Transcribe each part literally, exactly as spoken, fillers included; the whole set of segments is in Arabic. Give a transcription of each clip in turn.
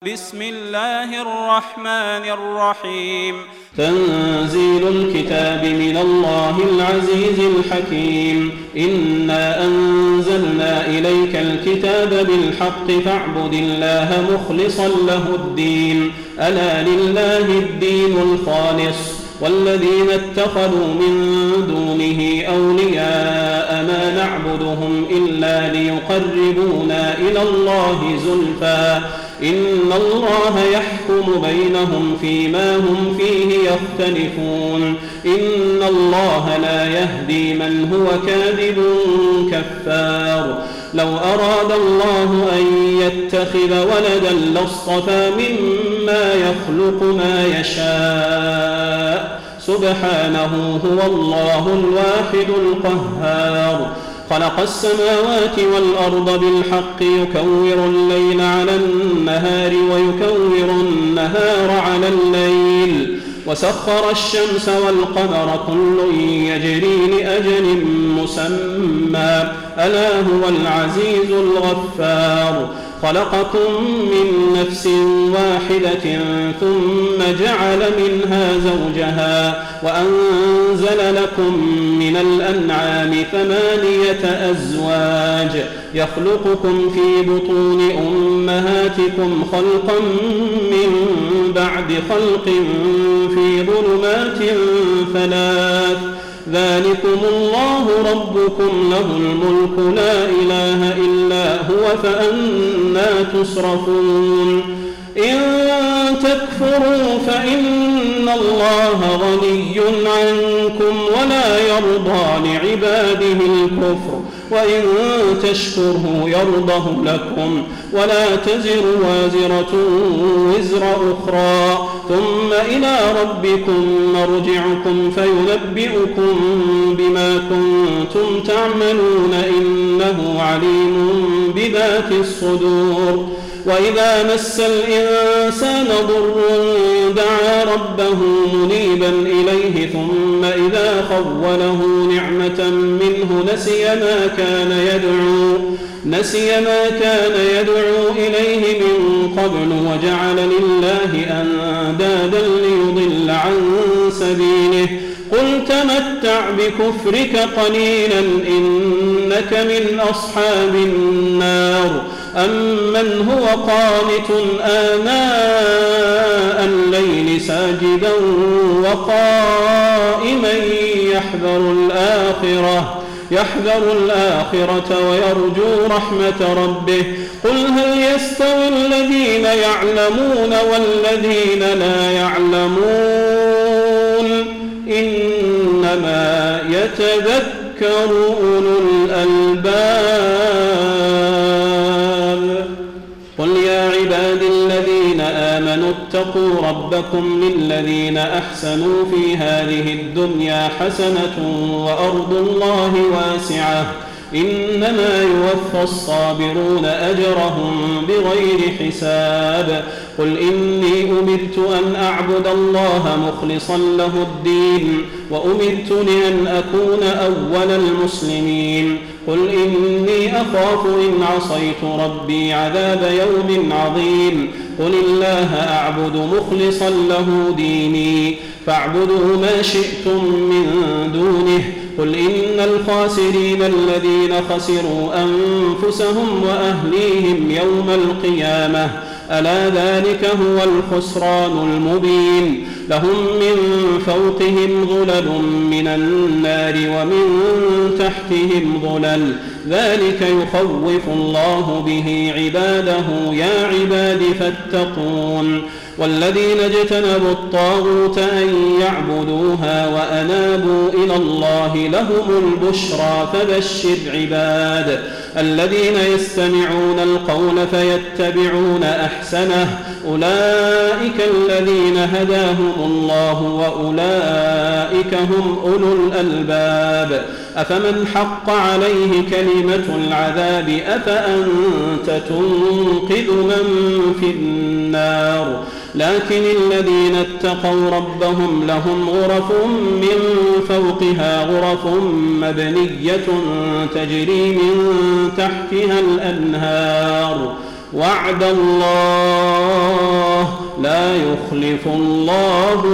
بسم الله الرحمن الرحيم. تنزيل الكتاب من الله العزيز الحكيم. إنا أنزلنا إليك الكتاب بالحق فاعبد الله مخلصا له الدين. ألا لله الدين الخالص والذين اتخذوا من دونه أولياء ما نعبدهم إلا ليقربونا إلى الله زلفى إن الله يحكم بينهم فيما هم فيه يختلفون. إن الله لا يهدي من هو كاذب كفار. لو أراد الله أن يتخذ ولدا لاصطفى مما يخلق ما يشاء سبحانه هو الله الواحد القهار. خلق السماوات والأرض بالحق يكور الليل على النهار ويكور النهار على الليل وسخر الشمس والقمر كل يجري لأجل مسمى ألا هو العزيز الغفار. خلقكم من نفس واحدة ثم جعل منها زوجها وأنزل لكم من الأنعام ثمانية أزواج يخلقكم في بطون أمهاتكم خلقا من بعد خلق في ظلمات ثلاث ذلكم الله ربكم له الملك لا إله إلا هو فأنى تصرفون. إن تكفروا فإن الله غني عنكم ولا يرضى لعباده الكفر وإن تشكروا يرضه لكم ولا تزر وازرة وزر أخرى ثم إلى ربكم مرجعكم فينبئكم بما كنتم تعملون إنه عليم بذات الصدور. وإذا مس الإنسان ضر دعا ربه منيبا إليه ثم إذا خوله نعمة منه نسي ما كان يدعو نسي ما كان يدعو إليه من قبل وجعل لله أندادا ليضل عن سبيله. قل تمتع بكفرك قليلا إنك من أصحاب النار. أمن هو قانت آناء الليل ساجدا وقائما يحذر الآخرة يحذر الآخرة ويرجو رحمة ربه. قل هل يستوي الذين يعلمون والذين لا يعلمون إنما يتذكر أولو الألباب. قل يا عبادي الذين آمنوا اتقوا ربكم للذين أحسنوا في هذه الدنيا حسنة وأرض الله واسعة إنما يوفى الصابرون أجرهم بغير حساب. قل إني أمرت أن أعبد الله مخلصا له الدين وأمرت لأن أكون أول المسلمين. قل إني أخاف إن عصيت ربي عذاب يوم عظيم. قل الله أعبد مخلصا له ديني فاعبدوا ما شئتم من دونه. قل إن الخاسرين الذين خسروا أنفسهم وأهليهم يوم القيامة ألا ذلك هو الخسران المبين. لهم من فوقهم ظلل من النار ومن تحتهم ظلل ذلك يخوف الله به عباده يا عباد فاتقون. والذين اجتنبوا الطاغوت أن يعبدوها وأنابوا إلى الله لهم البشرى فبشر عباد الذين يستمعون القول فيتبعون أحسنه أولئك الذين هداهم الله وأولئك هم أولو الألباب. أفمن حق عليه كلمة العذاب أفأنت تنقذ من في النار. لكن الذين اتقوا ربهم لهم غرف من فوقها غرف مبنية تجري من تحتها الأنهار وعد الله لا يخلف الله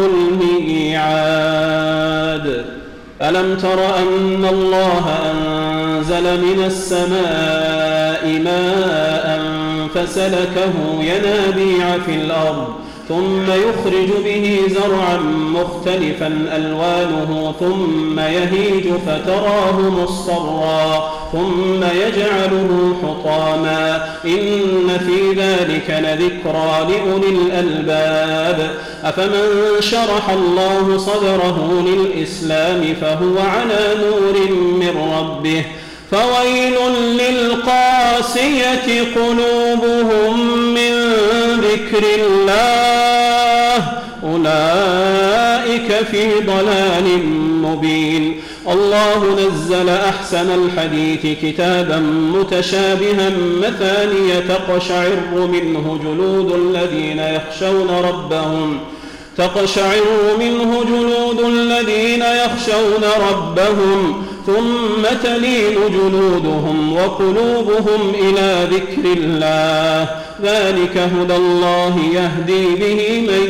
الميعاد. ألم تر أن الله أنزل من السماء ماء فسلكه ينابيع في الأرض ثم يخرج به زرعا مختلفا ألوانه ثم يهيج فتراه مصفرا ثم يجعله حطاما إن في ذلك لذكرى لأولي الألباب. أفمن شرح الله صدره للإسلام فهو على نور من ربه فويل للقاسية قلوبهم من ذكر الله أولئك في ضلال مبين. الله نزل أحسن الحديث كتابا متشابها مثانية تقشعر منه جلود الذين يخشون ربهم تقشعر منه جلود الذين يخشون ربهم ثم تلين جلودهم وقلوبهم إلى ذكر الله ذلك هدى الله يهدي به من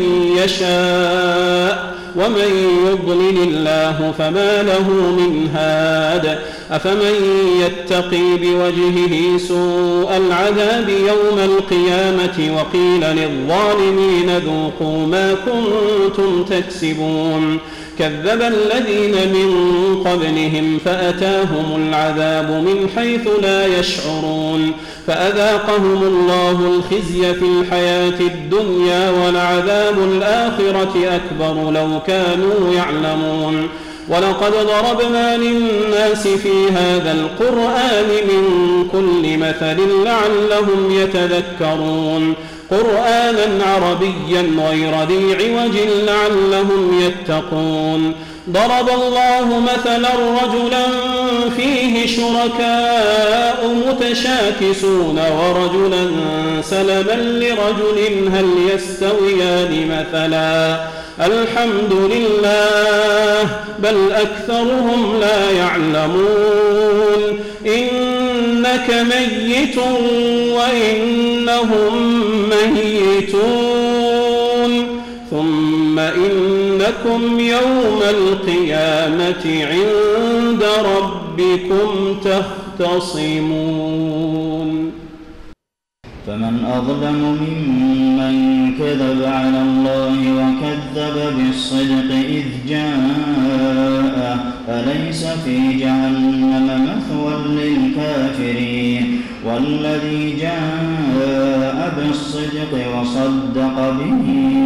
يشاء ومن يضلل الله فما له من هاد. أفمن يتقي بوجهه سوء العذاب يوم القيامة وقيل للظالمين ذوقوا ما كنتم تكسبون كذب الذين من قبلهم فأتاهم العذاب من حيث لا يشعرون فأذاقهم الله الخزي في الحياة الدنيا ولعذاب الآخرة أكبر لو كانوا يعلمون. ولقد ضربنا للناس في هذا القرآن من كل مثل لعلهم يتذكرون قرآنا عربيا غير ذي عوج لعلهم يتقون. ضرب الله مثلا رجلا فيه شركاء متشاكسون ورجلا سلما لرجل هل يستويان مثلا الحمد لله بل أكثرهم لا يعلمون. إنك ميت وإنهم ميتون ثم إنكم يوم القيامة عند ربكم تختصمون. فمن أظلم ممن كذب على الله وكذب بالصدق إذ جاءه أليس في جهنم مثوى للكافرين والذي جاء بالصدق وصدق به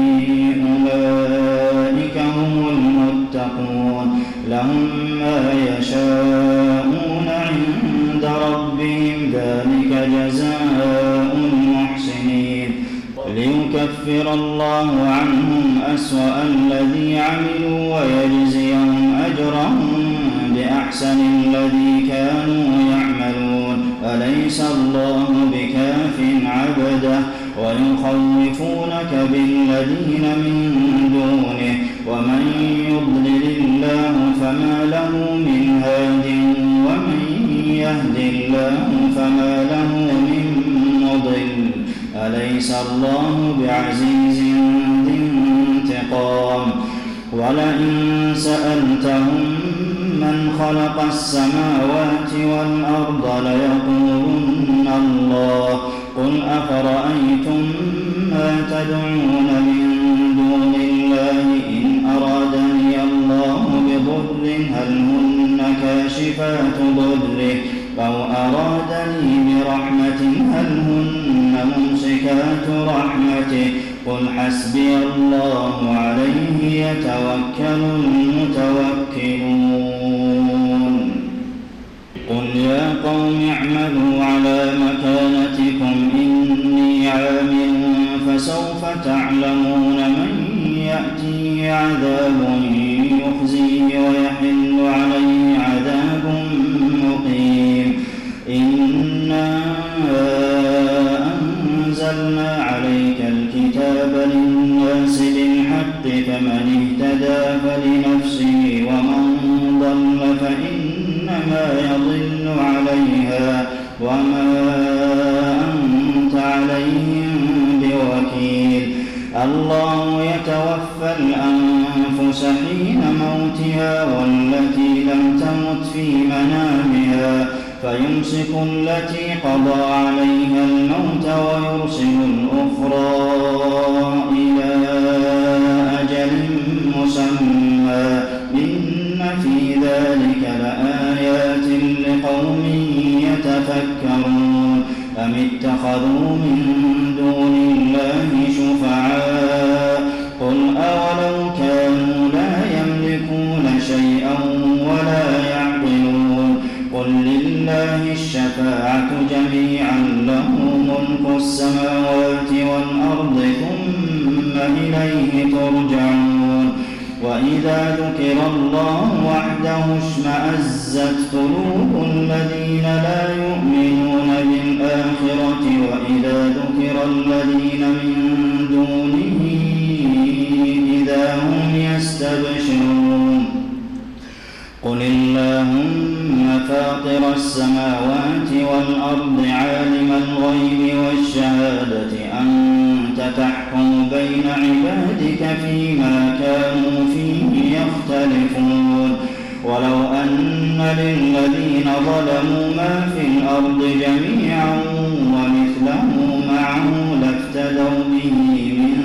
أولئك هم المتقون لهم ما يشاءون عند ربهم ذلك جزاء المحسنين ليكفر الله عنهم أسوأ الذي عملوا ويجزيهم أجرهم بأحسن الذي كانوا يعملون أليس الله بكاف عبده ويخوفونك بالذين من دونه ومن يضلل الله فما له من هاد ومن يهد الله فما له من مضل أليس الله بعزيز ذي انتقام. ولئن سألتهم من خلق السماوات والأرض ليقولن الله قل أفرأيتم ما تدعون من دون الله إن أرادني الله بضر هل هن كاشفات ضره أو أرادني برحمة هل هن ممسكات رحمته قل حسبي الله عليه يتوكل المتوكلون. قل يا قوم اعملوا على مكانتكم إني عامل فسوف تعلمون من يأتيه عذاب يخزيه ويحل عليه عذاب مقيم. إنا أنزلنا عليك الكتاب للناس بالحق فمن اهتدى فلنفسه ومن ضل فإنما يضل عليها وما أنت عليهم بوكيل. الله يتوفى الأنفس حين موتها والتي لم تمت في منامها فيمسك التي قضى عليها الموت ويرسل الأخرى إلى أجل مسمى إن في ذلك لآيات لقوم يتفكرون أم اتخذوا من دون الله شفعاء قل أولو كانوا لا يملكون شيئا ولا يعقلون قل لله الشفاعة جميعا له ملك السماوات والأرض ثم إليه ترجعون وإذا ذكر الله وحده اشمأزت قلوب الذين لا يؤمنون بالآخرة وإذا ذكر الذين من دونه إذا هم يستبشرون قل اللهم فاطر السماوات والأرض عالم الغيب والشهادة أنت تحكم بين عبادك فيما كانوا فيه يختلفون ولو أن للذين ظلموا ما في الأرض جميعا ومثله معه لافتدوا به من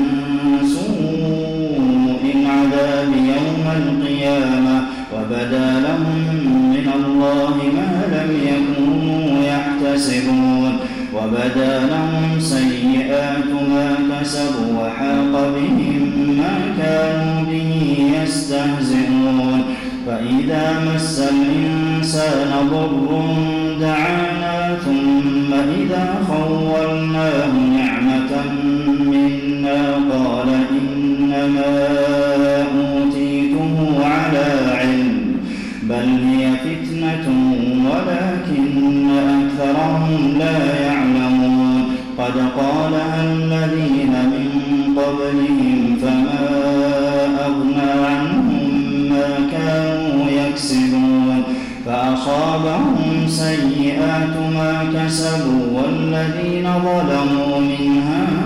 سوء العذاب يوم القيامة وبدا لهم من الله ما لم يكونوا يحتسبون وبدا لهم سيئات ما كسبوا وحاق بهم ما كانوا به يستهزئون فإذا مس الإنسان ضر دعانا ثم إذا خولناه نعمة منا قال إنما أوتيته على علم بل هي فتنة ولكن أكثرهم لا يعلمون قد قالها الذين من قبلهم فما أغنى عنهم ما كانوا يكسبون فأصابهم سيئات ما كسبوا والذين ظلموا من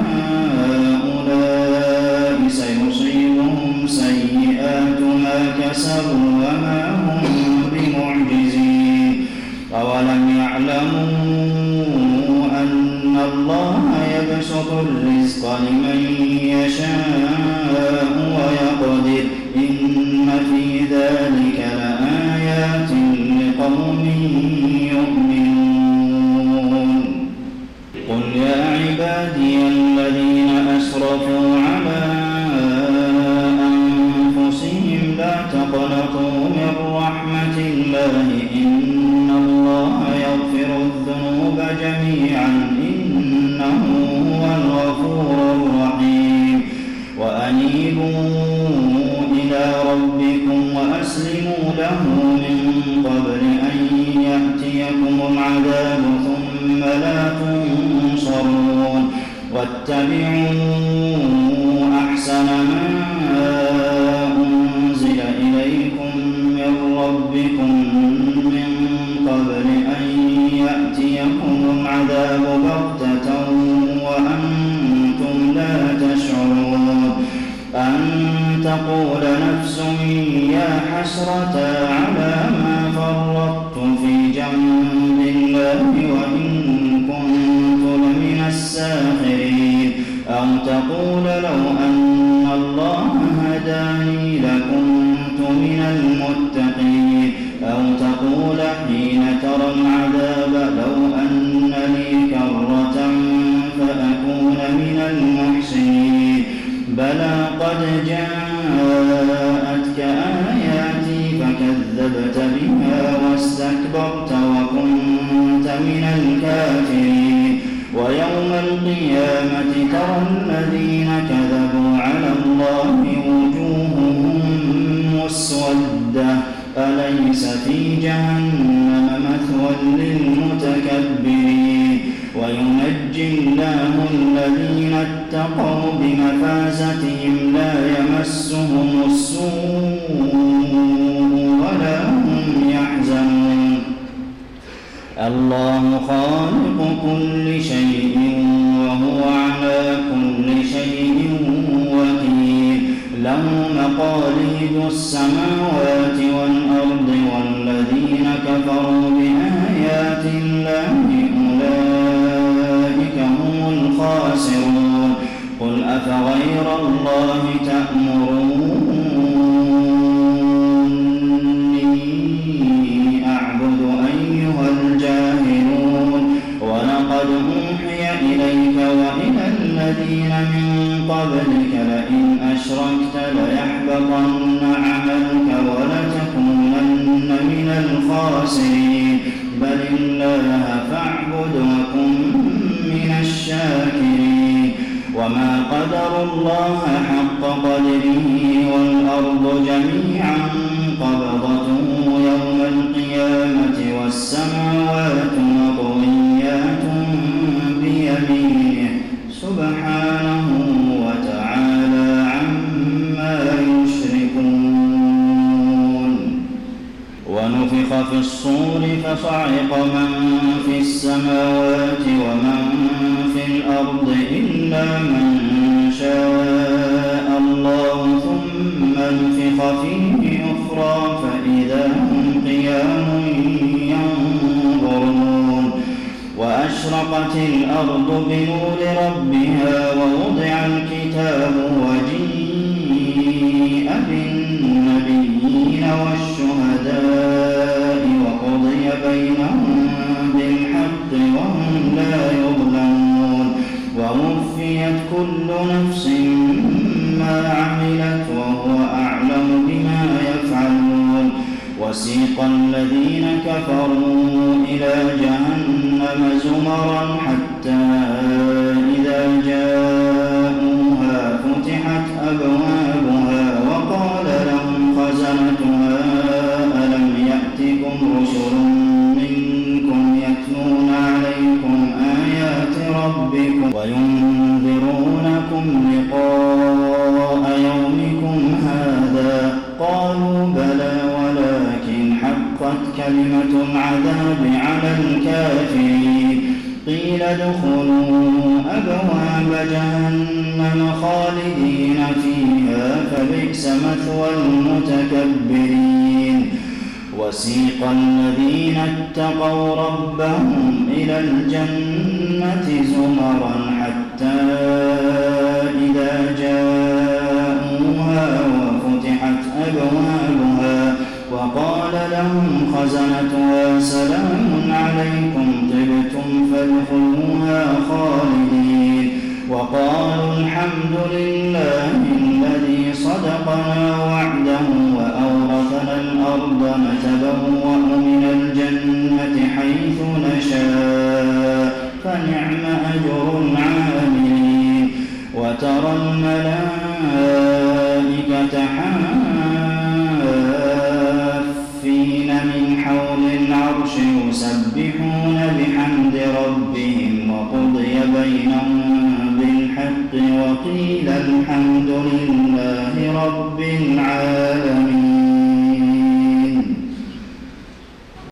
هؤلاء سيصيبهم سيئات ما كسبوا وما هم بمعجزين أولم يعلموا أن الله يبسط الرزق لمن يشاء ويقدر إن في ذلك لآيات لقوم يؤمنون قل يا عبادي الذين أسرفوا على أنفسهم لا تقنطوا من رحمة الله إن الله يغفر الذنوب جميعا إنه هو الغفور الرحيم وأنيبوا إلى ربكم وأسلموا له من قبل أن يأتيكم العذاب ثم لا تنصرون واتبعوا أحسن ما أنزل إليكم من ربكم من قبل أن يأتيكم العذاب بغتة وأنتم لا تشعرون أن تقول نفس يا حسرة على ما فرطت في جنب الله وإن كنت لمن الساخرين أو تقول لو أن الله هداني لكنت من المتقين أو تقول حين ترى العذاب لو أن لي كرة فأكون من المحسنين بلى قد جاءتك آياتي فكذبت بها واستكبرت وكنت من الكافرين ويوم القيامة ترى الذين كذبوا على الله وجوههم مسودة أليس في جهنم مثوى للمتكبرين وينجي الله الذين اتقوا بمفازتهم لا يمسهم السوء ولا هم يحزنون الله خالق كل شيء وهو على كل شيء وكيل له مقاليد السماوات والأرض والذين كفروا بآيات الله أولئك هم الخاسرون قل أفغير الله تأمروني أعبد أيها الجاهلون ولقد أوحي إليك وإلى الذين من قبلك لئن أشركت ليحبطن عملك ولتكونن من الخاسرين بل الله فاعبد وكن من الشاكرين وما قدر الله حق قدره والأرض جميعا قبضته يوم القيامة والسماوات مطويات بيمينه سبحانه وتعالى عما يشركون ونفخ في الصور فصعق من في السماوات ومن في الأرض إلا من شاء الله ثم نفخ فيه أخرى فإذا هم قيام ينظرون وأشرقت الأرض بنور ربها ووضع الكتاب وجيء بالنبيين والشهداء وقضي بينهم بالحق وهم لا يظلمون ووفيت كل نفس ما عملت وهو أعلم بما يفعلون وسيق الذين كفروا إلى جهنم زمرا حتى إذا جاءوها فتحت أبوابها وقال لهم خزنتها ألم يأتكم رسل منكم يتلون عليكم آيات ربكم وينذرونكم لقاء يومكم هذا قالوا بلى ولكن حقت كلمة العذاب على الكافرين قيل ادخلوا أبواب جهنم خالدين فيها فبئس مثوى المتكبرين وسيق الذين اتقوا ربهم إلى الجنة زمرا حتى إذا جاءوها وفتحت أبوابها وقال لهم خزنتها سلام عليكم طبتم فادخلوها خالدين وقالوا الحمد لله الذي صدقنا وعده وأورثنا الأرض نتبوأ من الجنة حيث نشاء فنعم أجر العاملين وترى الملائكة حافين من حول العرش يسبحون بحمد ربهم وقضي بينهم بالحق وقيل الحمد لله رب العالمين.